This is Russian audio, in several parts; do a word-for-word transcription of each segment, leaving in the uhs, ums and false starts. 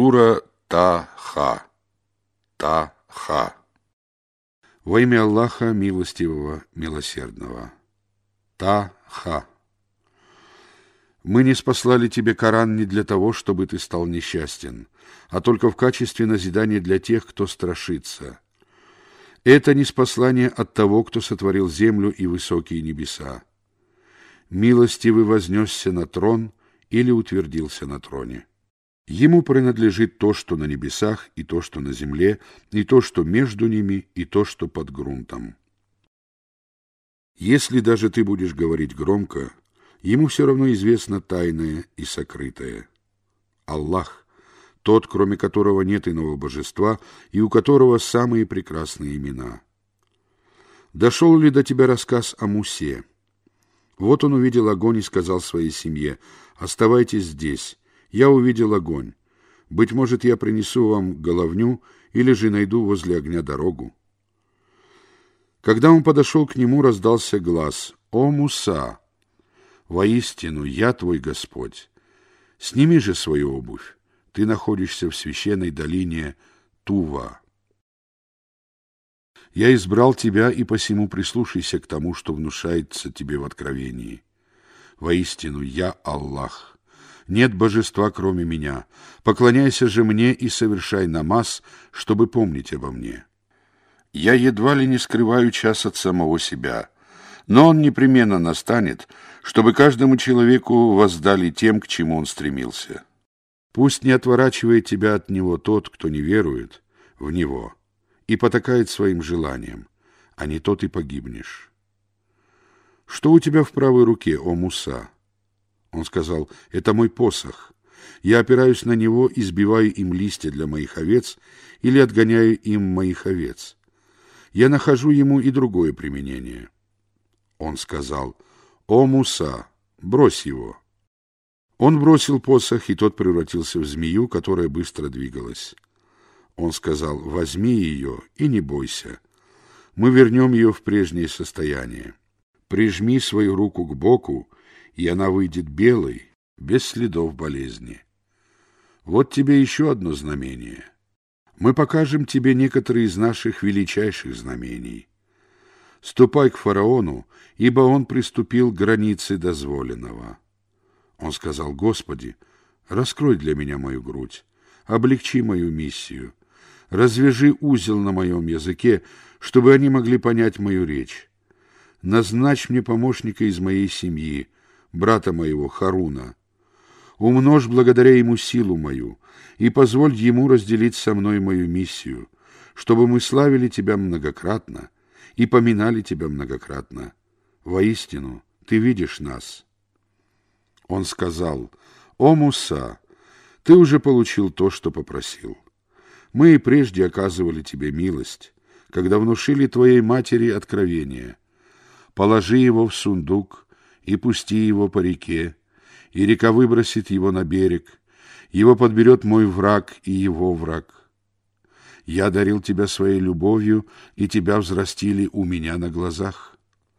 Сура Та-Ха. Та-Ха. Во имя Аллаха, милостивого, милосердного. Та-Ха. Мы не спаслали тебе Коран не для того, чтобы ты стал несчастен, а только в качестве назидания для тех, кто страшится. Это ниспослание от того, кто сотворил землю и высокие небеса. Милостивый вознесся на трон или утвердился на троне. Ему принадлежит то, что на небесах, и то, что на земле, и то, что между ними, и то, что под грунтом. Если даже ты будешь говорить громко, ему все равно известно тайное и сокрытое. Аллах, тот, кроме которого нет иного божества, и у которого самые прекрасные имена. Дошел ли до тебя рассказ о Мусе? Вот он увидел огонь и сказал своей семье: «Оставайтесь здесь, я увидел огонь. Быть может, я принесу вам головню или же найду возле огня дорогу». Когда он подошел к нему, раздался глас: «О, Муса! Воистину, я твой Господь. Сними же свою обувь, ты находишься в священной долине Тува. Я избрал тебя, и посему прислушайся к тому, что внушается тебе в откровении. Воистину, я Аллах. Нет божества, кроме меня. Поклоняйся же мне и совершай намаз, чтобы помнить обо мне. Я едва ли не скрываю час от самого себя, но он непременно настанет, чтобы каждому человеку воздали тем, к чему он стремился. Пусть не отворачивает тебя от него тот, кто не верует в него и потакает своим желаниям, а не то ты погибнешь. Что у тебя в правой руке, о Муса? Он сказал: это мой посох. Я опираюсь на него и сбиваю им листья для моих овец или отгоняю им моих овец. Я нахожу ему и другое применение. Он сказал: о Муса, брось его. Он бросил посох, и тот превратился в змею, которая быстро двигалась. Он сказал: возьми ее и не бойся. Мы вернем ее в прежнее состояние. Прижми свою руку к боку, и она выйдет белой, без следов болезни. Вот тебе еще одно знамение. Мы покажем тебе некоторые из наших величайших знамений. Ступай к фараону, ибо он приступил к границе дозволенного. Он сказал: Господи, раскрой для меня мою грудь, облегчи мою миссию, развяжи узел на моем языке, чтобы они могли понять мою речь. Назначь мне помощника из моей семьи, брата моего Харуна. Умножь благодаря ему силу мою, и позволь ему разделить со мной мою миссию, чтобы мы славили тебя многократно и поминали тебя многократно. Воистину, ты видишь нас». Он сказал: «О Муса, ты уже получил то, что попросил. Мы и прежде оказывали тебе милость, когда внушили твоей матери откровение. Положи его в сундук и пусти его по реке, и река выбросит его на берег. Его подберет мой враг и его враг. Я дарил тебя своей любовью, и тебя взрастили у меня на глазах.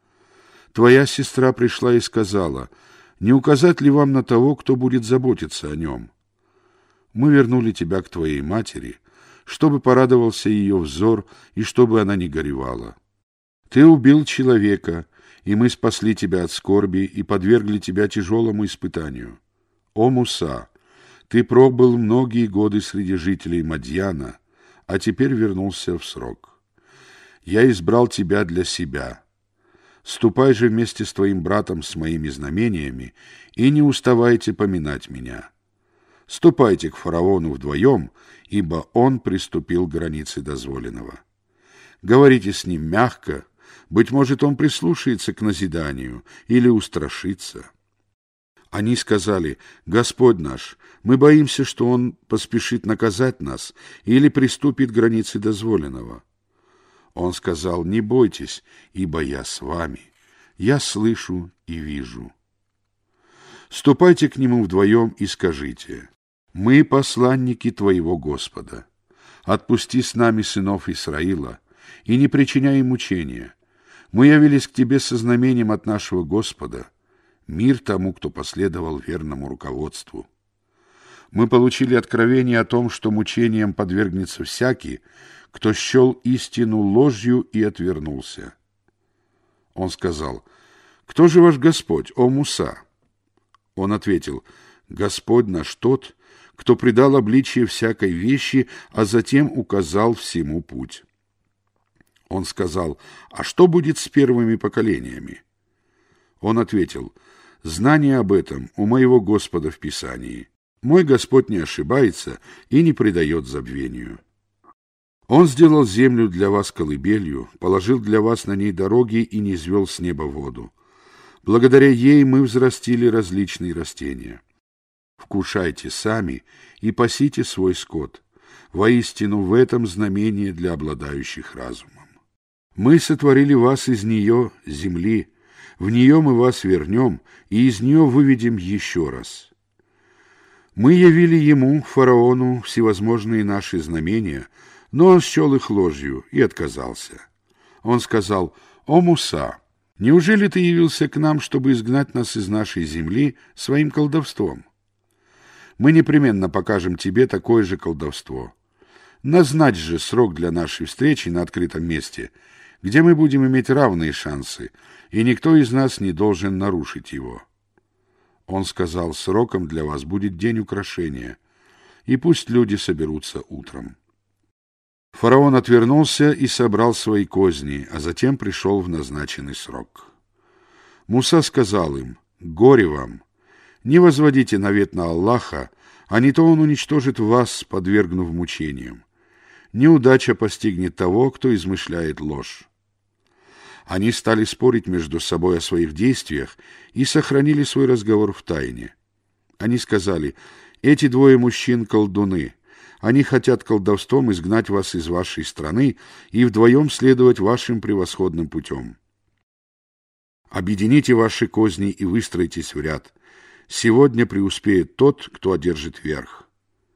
Твоя сестра пришла и сказала: не указать ли вам на того, кто будет заботиться о нем? Мы вернули тебя к твоей матери, чтобы порадовался ее взор и чтобы она не горевала. Ты убил человека, и мы спасли тебя от скорби и подвергли тебя тяжелому испытанию. О Муса, ты пробыл многие годы среди жителей Мадьяна, а теперь вернулся в срок. Я избрал тебя для себя. Ступай же вместе с твоим братом с моими знамениями и не уставайте поминать меня. Ступайте к фараону вдвоем, ибо он приступил к границе дозволенного. Говорите с ним мягко, быть может, он прислушается к назиданию или устрашится». Они сказали: «Господь наш, мы боимся, что он поспешит наказать нас или приступит к границе дозволенного». Он сказал: «Не бойтесь, ибо я с вами. Я слышу и вижу». Ступайте к нему вдвоем и скажите: «Мы посланники твоего Господа. Отпусти с нами сынов Исраила и не причиняй им мучения. Мы явились к тебе со знамением от нашего Господа. Мир тому, кто последовал верному руководству». Мы получили откровение о том, что мучениям подвергнется всякий, кто счел истину ложью и отвернулся. Он сказал: «Кто же ваш Господь, о Муса?» Он ответил: «Господь наш тот, кто придал обличие всякой вещи, а затем указал всему путь». Он сказал: «А что будет с первыми поколениями?» Он ответил: «Знание об этом у моего Господа в Писании. Мой Господь не ошибается и не предает забвению. Он сделал землю для вас колыбелью, положил для вас на ней дороги и низвел с неба воду. Благодаря ей мы взрастили различные растения. Вкушайте сами и пасите свой скот. Воистину, в этом знамение для обладающих разумом. Мы сотворили вас из нее, земли, в нее мы вас вернем, и из нее выведем еще раз. Мы явили ему, фараону, всевозможные наши знамения, но он счел их ложью и отказался. Он сказал: «О Муса, неужели ты явился к нам, чтобы изгнать нас из нашей земли своим колдовством? Мы непременно покажем тебе такое же колдовство. Назначь же срок для нашей встречи на открытом месте, где мы будем иметь равные шансы, и никто из нас не должен нарушить его». Он сказал: «Сроком для вас будет день украшения, и пусть люди соберутся утром». Фараон отвернулся и собрал свои козни, а затем пришел в назначенный срок. Муса сказал им: «Горе вам! Не возводите навет на Аллаха, а не то он уничтожит вас, подвергнув мучениям. Неудача постигнет того, кто измышляет ложь». Они стали спорить между собой о своих действиях и сохранили свой разговор в тайне. Они сказали: «Эти двое мужчин — колдуны. Они хотят колдовством изгнать вас из вашей страны и вдвоем следовать вашим превосходным путем. Объедините ваши козни и выстройтесь в ряд. Сегодня преуспеет тот, кто одержит верх».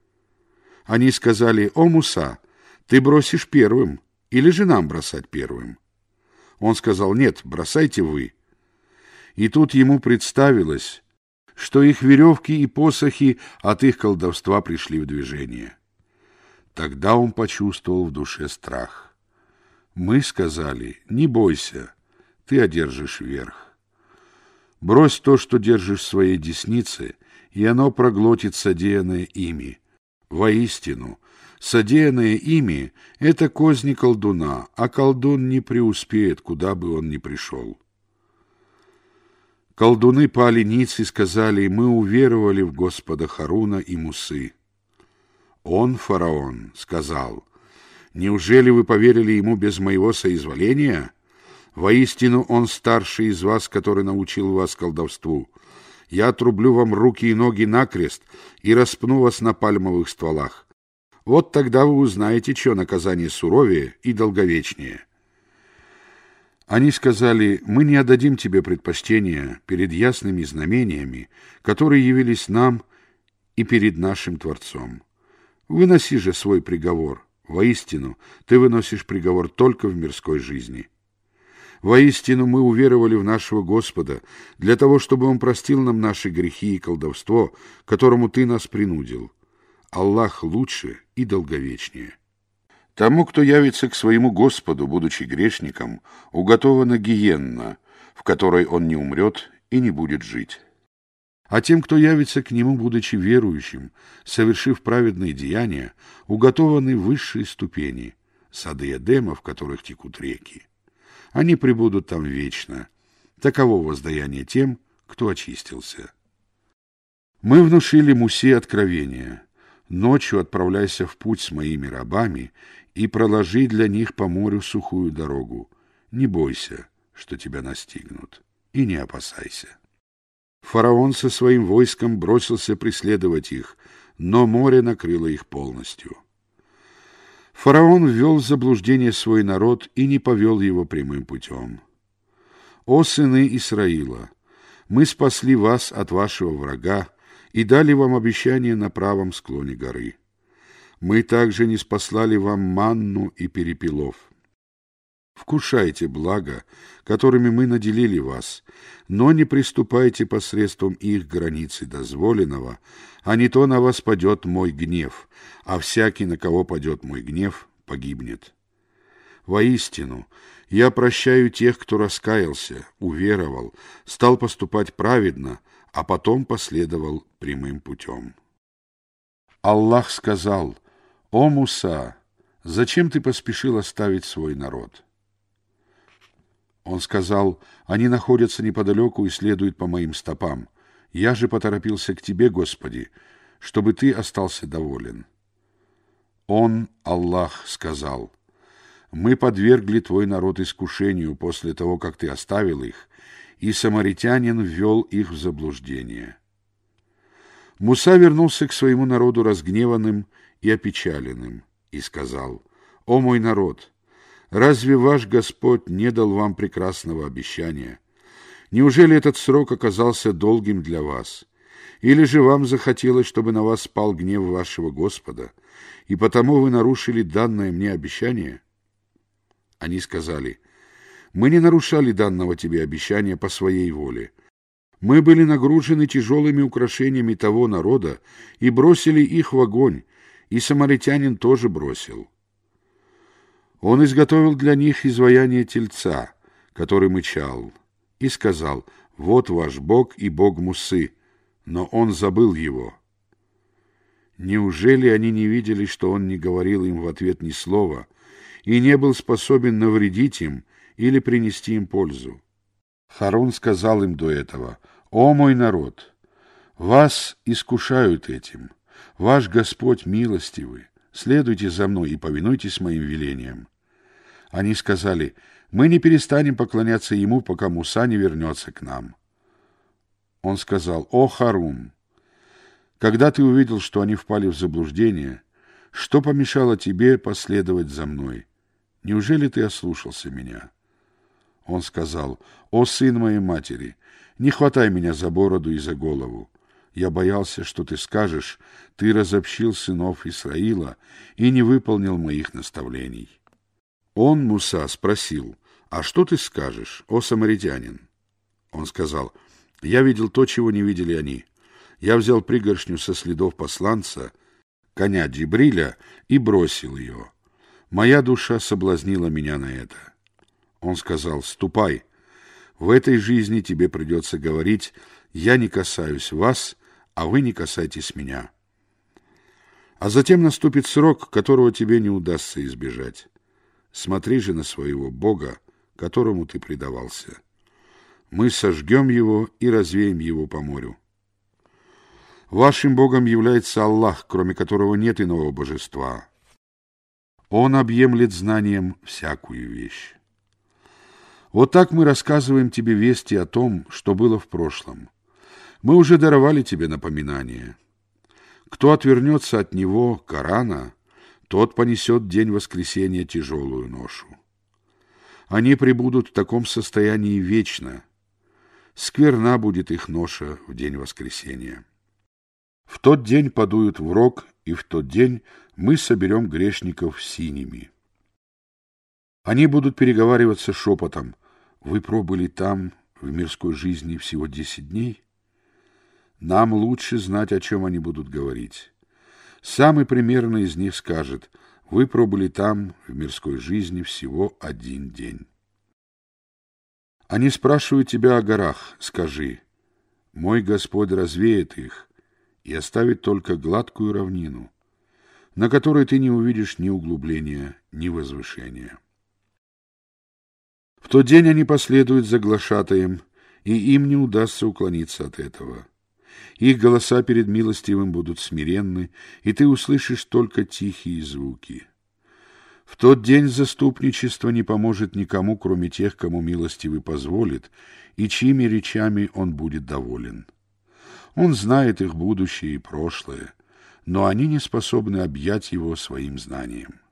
Они сказали: «О Муса, ты бросишь первым, или же нам бросать первым?» Он сказал: «Нет, бросайте вы». И тут ему представилось, что их веревки и посохи от их колдовства пришли в движение. Тогда он почувствовал в душе страх. Мы сказали: «Не бойся, ты одержишь верх. Брось то, что держишь в своей деснице, и оно проглотит содеянное ими. Воистину, содеянное ими — это козни колдуна, а колдун не преуспеет, куда бы он ни пришел». Колдуны пали ниц и сказали: «Мы уверовали в Господа Харуна и Мусы». Он, фараон, сказал: «Неужели вы поверили ему без моего соизволения? Воистину, он старший из вас, который научил вас колдовству. Я отрублю вам руки и ноги накрест и распну вас на пальмовых стволах. Вот тогда вы узнаете, чье наказание суровее и долговечнее». Они сказали: «Мы не отдадим тебе предпочтения перед ясными знамениями, которые явились нам, и перед нашим Творцом. Выноси же свой приговор. Воистину, ты выносишь приговор только в мирской жизни. Воистину, мы уверовали в нашего Господа для того, чтобы Он простил нам наши грехи и колдовство, которому ты нас принудил. Аллах лучше и долговечнее». Тому, кто явится к своему Господу, будучи грешником, уготована гиенна, в которой он не умрет и не будет жить. А тем, кто явится к нему, будучи верующим, совершив праведные деяния, уготованы высшие ступени, сады Эдема, в которых текут реки. Они пребудут там вечно. Таково воздаяние тем, кто очистился. Мы внушили Мусе откровение: «Ночью отправляйся в путь с моими рабами и проложи для них по морю сухую дорогу. Не бойся, что тебя настигнут, и не опасайся». Фараон со своим войском бросился преследовать их, но море накрыло их полностью. Фараон ввел в заблуждение свой народ и не повел его прямым путем. «О сыны Исраила, мы спасли вас от вашего врага и дали вам обещание на правом склоне горы. Мы также не спаслали вам манну и перепелов. вкушайте блага, которыми мы наделили вас, но не приступайте посредством их границы дозволенного, а не то на вас падет мой гнев, а всякий, на кого падет мой гнев, погибнет. Воистину, я прощаю тех, кто раскаялся, уверовал, стал поступать праведно, а потом последовал прямым путем. Аллах сказал: «О Муса, зачем ты поспешил оставить свой народ?» Он сказал: «Они находятся неподалеку и следуют по моим стопам. Я же поторопился к тебе, Господи, чтобы ты остался доволен». Он, Аллах, сказал: «Мы подвергли твой народ искушению после того, как ты оставил их, и самаритянин ввел их в заблуждение». Муса вернулся к своему народу разгневанным и опечаленным и сказал: «О мой народ, разве ваш Господь не дал вам прекрасного обещания? Неужели этот срок оказался долгим для вас? Или же вам захотелось, чтобы на вас спал гнев вашего Господа, и потому вы нарушили данное мне обещание?» Они сказали: «Мы не нарушали данного тебе обещания по своей воле. Мы были нагружены тяжелыми украшениями того народа и бросили их в огонь, и самаритянин тоже бросил. Он изготовил для них изваяние тельца, который мычал, и сказал: «Вот ваш Бог и Бог Мусы», но он забыл его. Неужели они не видели, что он не говорил им в ответ ни слова и не был способен навредить им или принести им пользу? Харун сказал им до этого: «О мой народ, вас искушают этим. Ваш Господь милостивый. Следуйте за мной и повинуйтесь моим велениям». Они сказали: «Мы не перестанем поклоняться ему, пока Муса не вернется к нам». Он сказал: «О Харун, когда ты увидел, что они впали в заблуждение, что помешало тебе последовать за мной? Неужели ты ослушался меня?» Он сказал: «О сын моей матери, не хватай меня за бороду и за голову. Я боялся, что ты скажешь: ты разобщил сынов Исраила и не выполнил моих наставлений». Он, Муса, спросил: «А что ты скажешь, о самаритянин?» Он сказал: «Я видел то, чего не видели они. Я взял пригоршню со следов посланца, коня Джибриля, и бросил ее. Моя душа соблазнила меня на это». Он сказал: «Ступай. В этой жизни тебе придется говорить: я не касаюсь вас, а вы не касайтесь меня. А затем наступит срок, которого тебе не удастся избежать. Смотри же на своего Бога, которому ты предавался. Мы сожгем его и развеем его по морю. Вашим Богом является Аллах, кроме которого нет иного божества. Он объемлет знанием всякую вещь». Вот так мы рассказываем тебе вести о том, что было в прошлом. Мы уже даровали тебе напоминание. Кто отвернется от него, Корана, тот понесет день воскресения тяжелую ношу. Они пребудут в таком состоянии вечно. Скверна будет их ноша в день воскресения. В тот день подуют в рог, и в тот день мы соберем грешников синими. Они будут переговариваться шепотом: «Вы пробыли там, в мирской жизни, всего десять дней? Нам лучше знать, о чем они будут говорить. Самый примерный из них скажет: вы пробыли там, в мирской жизни, всего один день». Они спрашивают тебя о горах. Скажи: мой Господь развеет их и оставит только гладкую равнину, на которой ты не увидишь ни углубления, ни возвышения. В тот день они последуют за глашатаем, и им не удастся уклониться от этого. Их голоса перед милостивым будут смиренны, и ты услышишь только тихие звуки. В тот день заступничество не поможет никому, кроме тех, кому милостивый позволит, и чьими речами он будет доволен. Он знает их будущее и прошлое, но они не способны объять его своим знанием.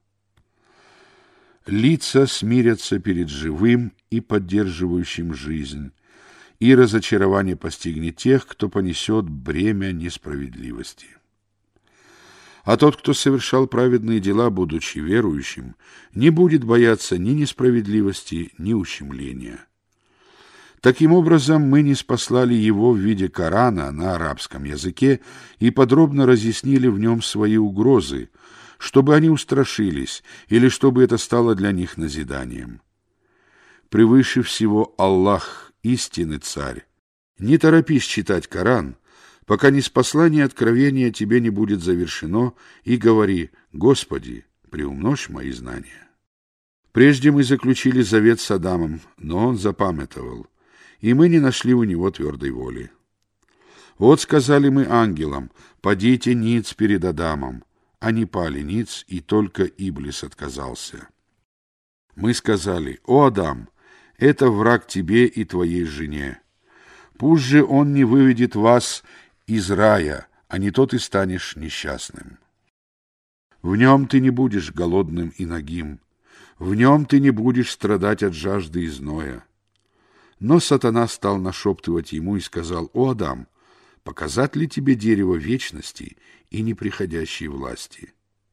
Лица смирятся перед живым и поддерживающим жизнь, и разочарование постигнет тех, кто понесет бремя несправедливости. А тот, кто совершал праведные дела, будучи верующим, не будет бояться ни несправедливости, ни ущемления. Таким образом, мы ниспослали его в виде Корана на арабском языке и подробно разъяснили в нем свои угрозы, чтобы они устрашились или чтобы это стало для них назиданием. Превыше всего Аллах, истинный царь. Не торопись читать Коран, пока ниспослание откровения тебе не будет завершено, и говори: «Господи, приумножь мои знания». Прежде мы заключили завет с Адамом, но он запамятовал, и мы не нашли у него твердой воли. Вот сказали мы ангелам: «Падите ниц перед Адамом». Они пали ниц, и только Иблис отказался. Мы сказали: «О Адам, это враг тебе и твоей жене. Пусть же он не выведет вас из рая, а не то ты станешь несчастным. В нем ты не будешь голодным и нагим, в нем ты не будешь страдать от жажды и зноя». Но сатана стал нашептывать ему и сказал: «О Адам, показать ли тебе дерево вечности и неприходящей власти?»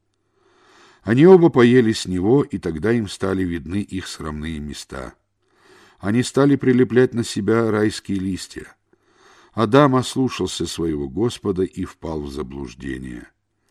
Они оба поели с него, и тогда им стали видны их срамные места. Они стали прилеплять на себя райские листья. Адам ослушался своего Господа и впал в заблуждение.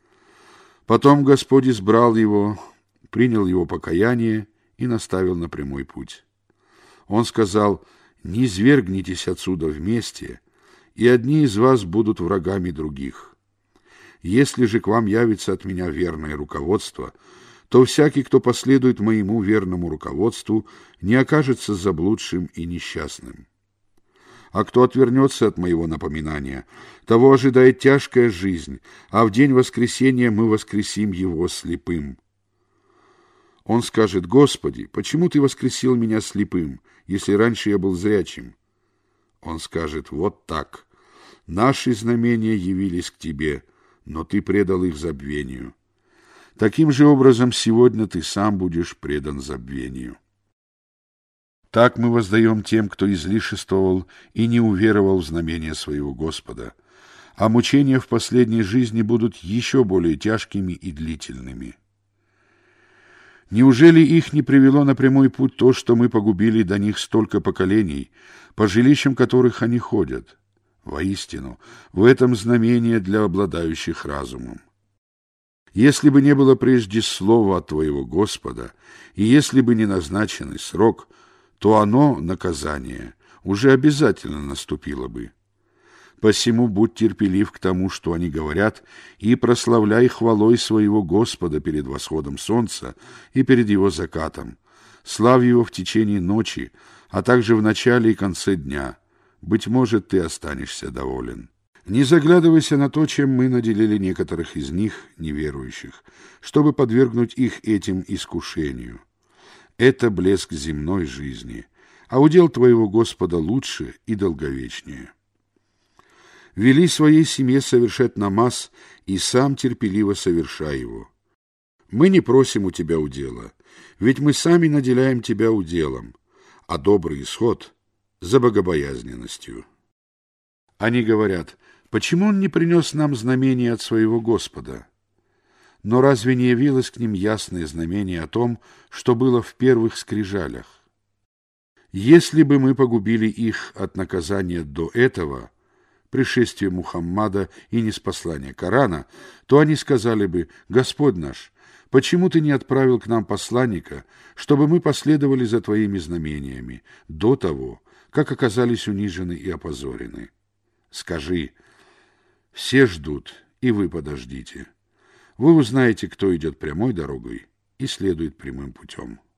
Потом Господь избрал его, принял его покаяние и наставил на прямой путь. Он сказал: «Не низвергнитесь отсюда вместе, и одни из вас будут врагами других. Если же к вам явится от меня верное руководство, то всякий, кто последует моему верному руководству, не окажется заблудшим и несчастным. А кто отвернется от моего напоминания, того ожидает тяжкая жизнь, а в день воскресения мы воскресим его слепым». Он скажет: «Господи, почему ты воскресил меня слепым, если раньше я был зрячим?» Он скажет: «Вот так. Наши знамения явились к тебе, но ты предал их забвению. Таким же образом сегодня ты сам будешь предан забвению». Так мы воздаем тем, кто излишествовал и не уверовал в знамения своего Господа, а мучения в последней жизни будут еще более тяжкими и длительными. Неужели их не привело на прямой путь то, что мы погубили до них столько поколений, по жилищам которых они ходят? Воистину, в этом знамение для обладающих разумом. Если бы не было прежде слова от твоего Господа, и если бы не назначенный срок, то оно, наказание, уже обязательно наступило бы. Посему будь терпелив к тому, что они говорят, и прославляй хвалой своего Господа перед восходом солнца и перед его закатом. Славь его в течение ночи, а также в начале и конце дня. Быть может, ты останешься доволен. Не заглядывайся на то, чем мы наделили некоторых из них, неверующих, чтобы подвергнуть их этим искушению. Это блеск земной жизни, а удел твоего Господа лучше и долговечнее. Вели своей семье совершать намаз, и сам терпеливо совершай его. Мы не просим у тебя удела, ведь мы сами наделяем тебя уделом, а добрый исход — за богобоязненностью. Они говорят: почему он не принес нам знамение от своего Господа? Но разве не явилось к ним ясное знамение о том, что было в первых скрижалях? Если бы мы погубили их от наказания до этого, пришествия Мухаммада и ниспослания Корана, то они сказали бы: «Господь наш, почему ты не отправил к нам посланника, чтобы мы последовали за твоими знамениями до того, как оказались унижены и опозорены?» Скажи: все ждут, и вы подождите. Вы узнаете, кто идет прямой дорогой и следует прямым путем.